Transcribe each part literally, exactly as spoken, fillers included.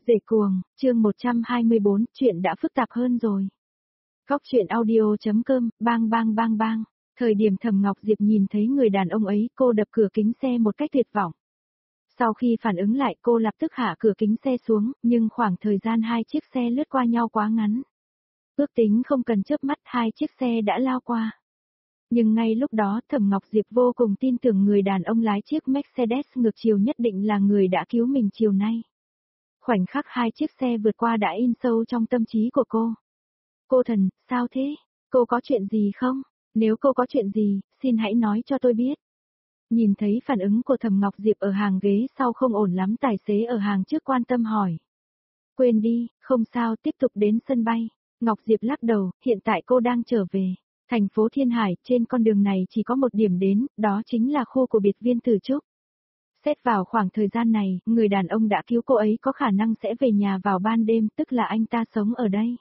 Dễ cuồng, chương một trăm hai mươi bốn, chuyện đã phức tạp hơn rồi. Góc chuyện audio.com, bang bang bang bang. Thời điểm Thẩm Ngọc Diệp nhìn thấy người đàn ông ấy, cô đập cửa kính xe một cách tuyệt vọng. Sau khi phản ứng lại cô lập tức hạ cửa kính xe xuống, nhưng khoảng thời gian hai chiếc xe lướt qua nhau quá ngắn. Ước tính không cần chớp mắt hai chiếc xe đã lao qua. Nhưng ngay lúc đó Thẩm Ngọc Diệp vô cùng tin tưởng người đàn ông lái chiếc Mercedes ngược chiều nhất định là người đã cứu mình chiều nay. Khoảnh khắc hai chiếc xe vượt qua đã in sâu trong tâm trí của cô. Cô thần, sao thế? Cô có chuyện gì không? Nếu cô có chuyện gì, xin hãy nói cho tôi biết. Nhìn thấy phản ứng của Thẩm Ngọc Diệp ở hàng ghế sau không ổn lắm, tài xế ở hàng trước quan tâm hỏi. Quên đi, không sao, tiếp tục đến sân bay. Ngọc Diệp lắc đầu, hiện tại cô đang trở về thành phố Thiên Hải, trên con đường này chỉ có một điểm đến, đó chính là khu của biệt viên Tử Trúc. Xét vào khoảng thời gian này, người đàn ông đã cứu cô ấy có khả năng sẽ về nhà vào ban đêm, tức là anh ta sống ở đây.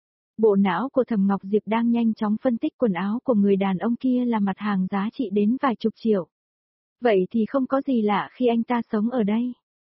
Bộ não của Thẩm Ngọc Diệp đang nhanh chóng phân tích quần áo của người đàn ông kia là mặt hàng giá trị đến vài chục triệu. Vậy thì không có gì lạ khi anh ta sống ở đây.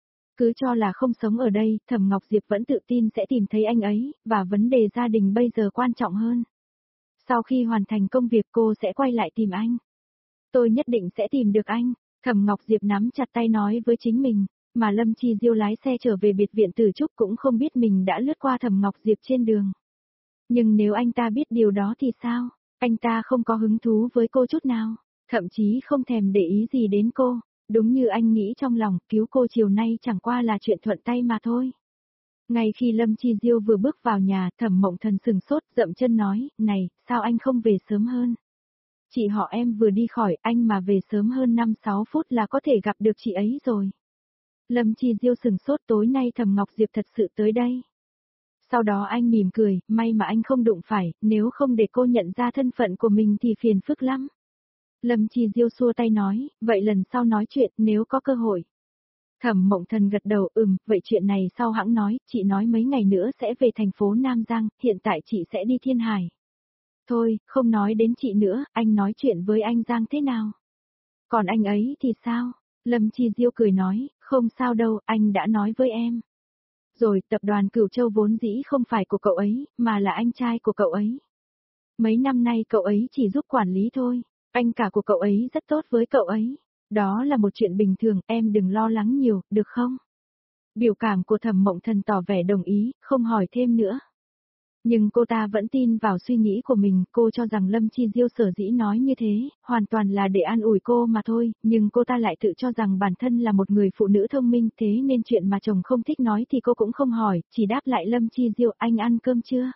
Cứ cho là không sống ở đây, Thẩm Ngọc Diệp vẫn tự tin sẽ tìm thấy anh ấy, và vấn đề gia đình bây giờ quan trọng hơn. Sau khi hoàn thành công việc cô sẽ quay lại tìm anh. Tôi nhất định sẽ tìm được anh. Thẩm Ngọc Diệp nắm chặt tay nói với chính mình, mà Lâm Chi Diêu lái xe trở về biệt viện Tử Trúc cũng không biết mình đã lướt qua Thẩm Ngọc Diệp trên đường. Nhưng nếu anh ta biết điều đó thì sao? Anh ta không có hứng thú với cô chút nào, thậm chí không thèm để ý gì đến cô. Đúng như anh nghĩ trong lòng, cứu cô chiều nay chẳng qua là chuyện thuận tay mà thôi. Ngay khi Lâm Chi Diêu vừa bước vào nhà, Thẩm Mộng Thần sừng sốt, dậm chân nói, này, sao anh không về sớm hơn? Chị họ em vừa đi khỏi, anh mà về sớm hơn năm sáu phút là có thể gặp được chị ấy rồi. Lâm Chi Diêu sừng sốt, tối nay Thẩm Ngọc Diệp thật sự tới đây. Sau đó anh mỉm cười, may mà anh không đụng phải, nếu không để cô nhận ra thân phận của mình thì phiền phức lắm. Lâm Chi Diêu xua tay nói, vậy lần sau nói chuyện nếu có cơ hội. Thẩm Mộng Thần gật đầu, ừm, vậy chuyện này sau hãng nói, chị nói mấy ngày nữa sẽ về thành phố Nam Giang, hiện tại chị sẽ đi Thiên Hải. Thôi, không nói đến chị nữa, anh nói chuyện với anh Giang thế nào? Còn anh ấy thì sao? Lâm Chi Diêu cười nói, không sao đâu, anh đã nói với em. Rồi, tập đoàn Cửu Châu vốn dĩ không phải của cậu ấy, mà là anh trai của cậu ấy. Mấy năm nay cậu ấy chỉ giúp quản lý thôi, anh cả của cậu ấy rất tốt với cậu ấy. Đó là một chuyện bình thường, em đừng lo lắng nhiều, được không? Biểu cảm của Thẩm Mộng Thần tỏ vẻ đồng ý, không hỏi thêm nữa. Nhưng cô ta vẫn tin vào suy nghĩ của mình, cô cho rằng Lâm Chi Diêu sở dĩ nói như thế, hoàn toàn là để an ủi cô mà thôi, nhưng cô ta lại tự cho rằng bản thân là một người phụ nữ thông minh, thế nên chuyện mà chồng không thích nói thì cô cũng không hỏi, chỉ đáp lại Lâm Chi Diêu, anh ăn cơm chưa?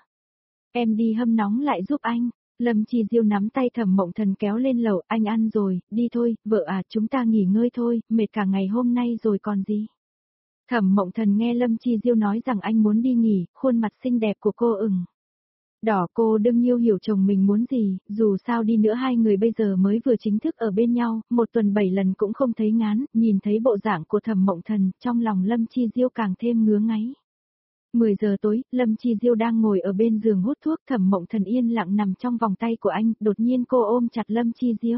Em đi hâm nóng lại giúp anh. Lâm Chi Diêu nắm tay Thẩm Mộng Thần kéo lên lầu, anh ăn rồi, đi thôi, vợ à, chúng ta nghỉ ngơi thôi, mệt cả ngày hôm nay rồi còn gì. Thẩm Mộng Thần nghe Lâm Chi Diêu nói rằng anh muốn đi nghỉ, khuôn mặt xinh đẹp của cô ửng đỏ, cô đương nhiêu hiểu chồng mình muốn gì, dù sao đi nữa hai người bây giờ mới vừa chính thức ở bên nhau, một tuần bảy lần cũng không thấy ngán, nhìn thấy bộ dạng của Thẩm Mộng Thần, trong lòng Lâm Chi Diêu càng thêm ngứa ngáy. mười giờ tối, Lâm Chi Diêu đang ngồi ở bên giường hút thuốc, Thẩm Mộng Thần yên lặng nằm trong vòng tay của anh, đột nhiên cô ôm chặt Lâm Chi Diêu.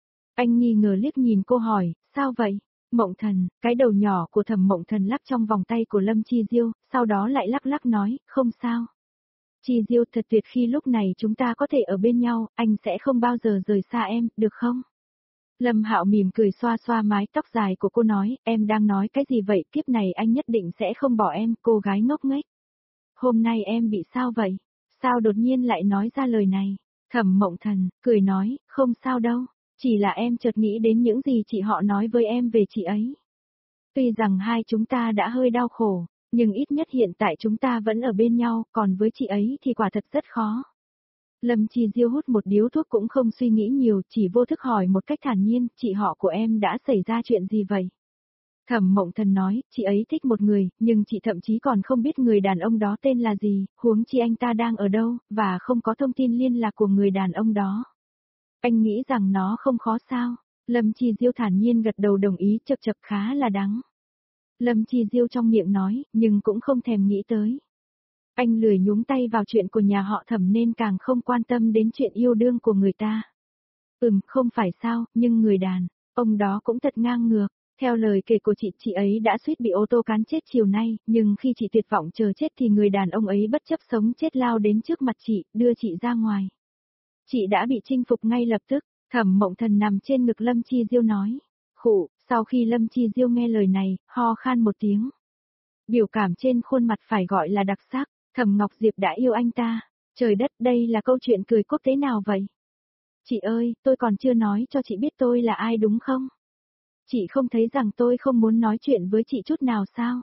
Anh nghi ngờ liếc nhìn cô hỏi, sao vậy? Mộng Thần, cái đầu nhỏ của Thẩm Mộng Thần lắc trong vòng tay của Lâm Chi Diêu, sau đó lại lắc lắc nói, không sao. Chi Diêu, thật tuyệt khi lúc này chúng ta có thể ở bên nhau, anh sẽ không bao giờ rời xa em, được không? Lâm Hạo mỉm cười xoa xoa mái tóc dài của cô nói, em đang nói cái gì vậy, kiếp này anh nhất định sẽ không bỏ em, cô gái ngốc nghếch. Hôm nay em bị sao vậy? Sao đột nhiên lại nói ra lời này? Thẩm Mộng Thần, cười nói, không sao đâu, chỉ là em chợt nghĩ đến những gì chị họ nói với em về chị ấy. Tuy rằng hai chúng ta đã hơi đau khổ, nhưng ít nhất hiện tại chúng ta vẫn ở bên nhau, còn với chị ấy thì quả thật rất khó. Lâm Chi Diêu hút một điếu thuốc cũng không suy nghĩ nhiều, chỉ vô thức hỏi một cách thản nhiên, chị họ của em đã xảy ra chuyện gì vậy? Thẩm Mộng Thần nói, chị ấy thích một người, nhưng chị thậm chí còn không biết người đàn ông đó tên là gì, huống chi anh ta đang ở đâu, và không có thông tin liên lạc của người đàn ông đó. Anh nghĩ rằng nó không khó sao? Lâm Chi Diêu thản nhiên gật đầu đồng ý, chập chập khá là đắng. Lâm Chi Diêu trong miệng nói, nhưng cũng không thèm nghĩ tới. Anh lười nhúng tay vào chuyện của nhà họ Thẩm nên càng không quan tâm đến chuyện yêu đương của người ta. Ừm, không phải sao, nhưng người đàn ông đó cũng thật ngang ngược. Theo lời kể của chị, chị ấy đã suýt bị ô tô cán chết chiều nay, nhưng khi chị tuyệt vọng chờ chết thì người đàn ông ấy bất chấp sống chết lao đến trước mặt chị, đưa chị ra ngoài. Chị đã bị chinh phục ngay lập tức. Thẩm Mộng Thần nằm trên ngực Lâm Chi Diêu nói. Khụ, sau khi Lâm Chi Diêu nghe lời này, ho khan một tiếng. Biểu cảm trên khuôn mặt phải gọi là đặc sắc, Thẩm Ngọc Diệp đã yêu anh ta. Trời đất, đây là câu chuyện cười quốc tế nào vậy? Chị ơi, tôi còn chưa nói cho chị biết tôi là ai đúng không? Chị không thấy rằng tôi không muốn nói chuyện với chị chút nào sao?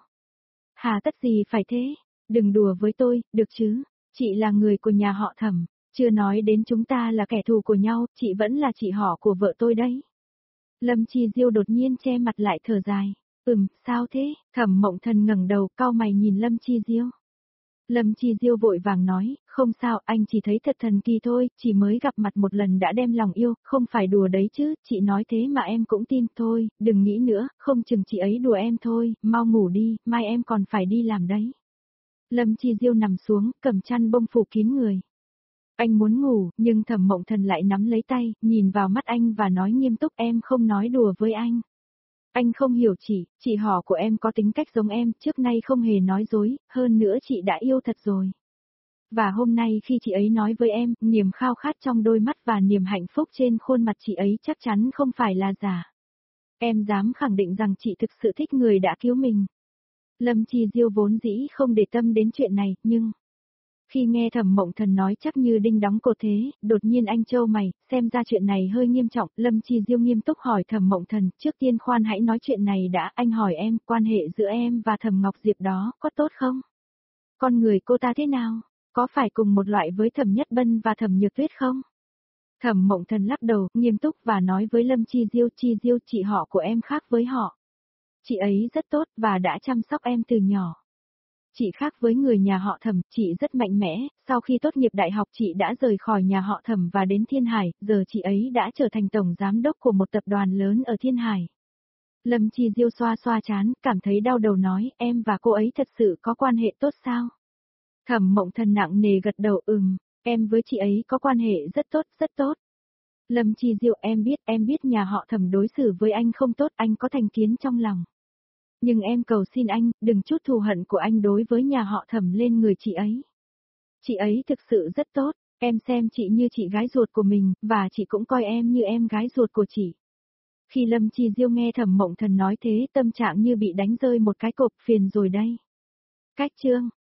Hà tất gì phải thế? Đừng đùa với tôi, được chứ? Chị là người của nhà họ Thẩm, chưa nói đến chúng ta là kẻ thù của nhau, chị vẫn là chị họ của vợ tôi đấy. Lâm Chi Diêu đột nhiên che mặt lại thở dài. Ừm, sao thế? Thẩm Mộng Thần ngẩng đầu, cau mày nhìn Lâm Chi Diêu. Lâm Chi Diêu vội vàng nói, không sao, anh chỉ thấy thật thần kỳ thôi, chỉ mới gặp mặt một lần đã đem lòng yêu, không phải đùa đấy chứ, chị nói thế mà em cũng tin, thôi, đừng nghĩ nữa, không chừng chị ấy đùa em thôi, mau ngủ đi, mai em còn phải đi làm đấy. Lâm Chi Diêu nằm xuống, cầm chăn bông phủ kín người. Anh muốn ngủ, nhưng Thẩm Mộng Thần lại nắm lấy tay, nhìn vào mắt anh và nói nghiêm túc, em không nói đùa với anh. Anh không hiểu chị, chị họ của em có tính cách giống em, trước nay không hề nói dối, hơn nữa chị đã yêu thật rồi. Và hôm nay khi chị ấy nói với em, niềm khao khát trong đôi mắt và niềm hạnh phúc trên khuôn mặt chị ấy chắc chắn không phải là giả. Em dám khẳng định rằng chị thực sự thích người đã cứu mình. Lâm Chi Diêu vốn dĩ không để tâm đến chuyện này, nhưng... Khi nghe Thẩm Mộng Thần nói chắc như đinh đóng cột thế, đột nhiên anh trâu mày, xem ra chuyện này hơi nghiêm trọng, Lâm Chi Diêu nghiêm túc hỏi Thẩm Mộng Thần, trước tiên khoan hãy nói chuyện này đã, anh hỏi em, quan hệ giữa em và Thẩm Ngọc Diệp đó, có tốt không? Con người cô ta thế nào? Có phải cùng một loại với Thẩm Nhất Bân và Thẩm Nhược Tuyết không? Thẩm Mộng Thần lắc đầu, nghiêm túc và nói với Lâm Chi Diêu, Chi Diêu chị họ của em khác với họ. Chị ấy rất tốt và đã chăm sóc em từ nhỏ. Chị khác với người nhà họ Thẩm, chị rất mạnh mẽ, sau khi tốt nghiệp đại học chị đã rời khỏi nhà họ Thẩm và đến Thiên Hải, giờ chị ấy đã trở thành tổng giám đốc của một tập đoàn lớn ở Thiên Hải. Lâm Chi Diêu xoa xoa chán, cảm thấy đau đầu nói, em và cô ấy thật sự có quan hệ tốt sao? Thẩm Mộng Thần nặng nề gật đầu, ừm, em với chị ấy có quan hệ rất tốt, rất tốt. Lâm Chi Diêu, em biết, em biết nhà họ Thẩm đối xử với anh không tốt, anh có thành kiến trong lòng. Nhưng em cầu xin anh, đừng chút thù hận của anh đối với nhà họ Thẩm lên người chị ấy. Chị ấy thực sự rất tốt, em xem chị như chị gái ruột của mình, và chị cũng coi em như em gái ruột của chị. Khi Lâm Chi Diêu nghe Thẩm Mộng Thần nói thế, tâm trạng như bị đánh rơi một cái cột, phiền rồi đây. Cách chương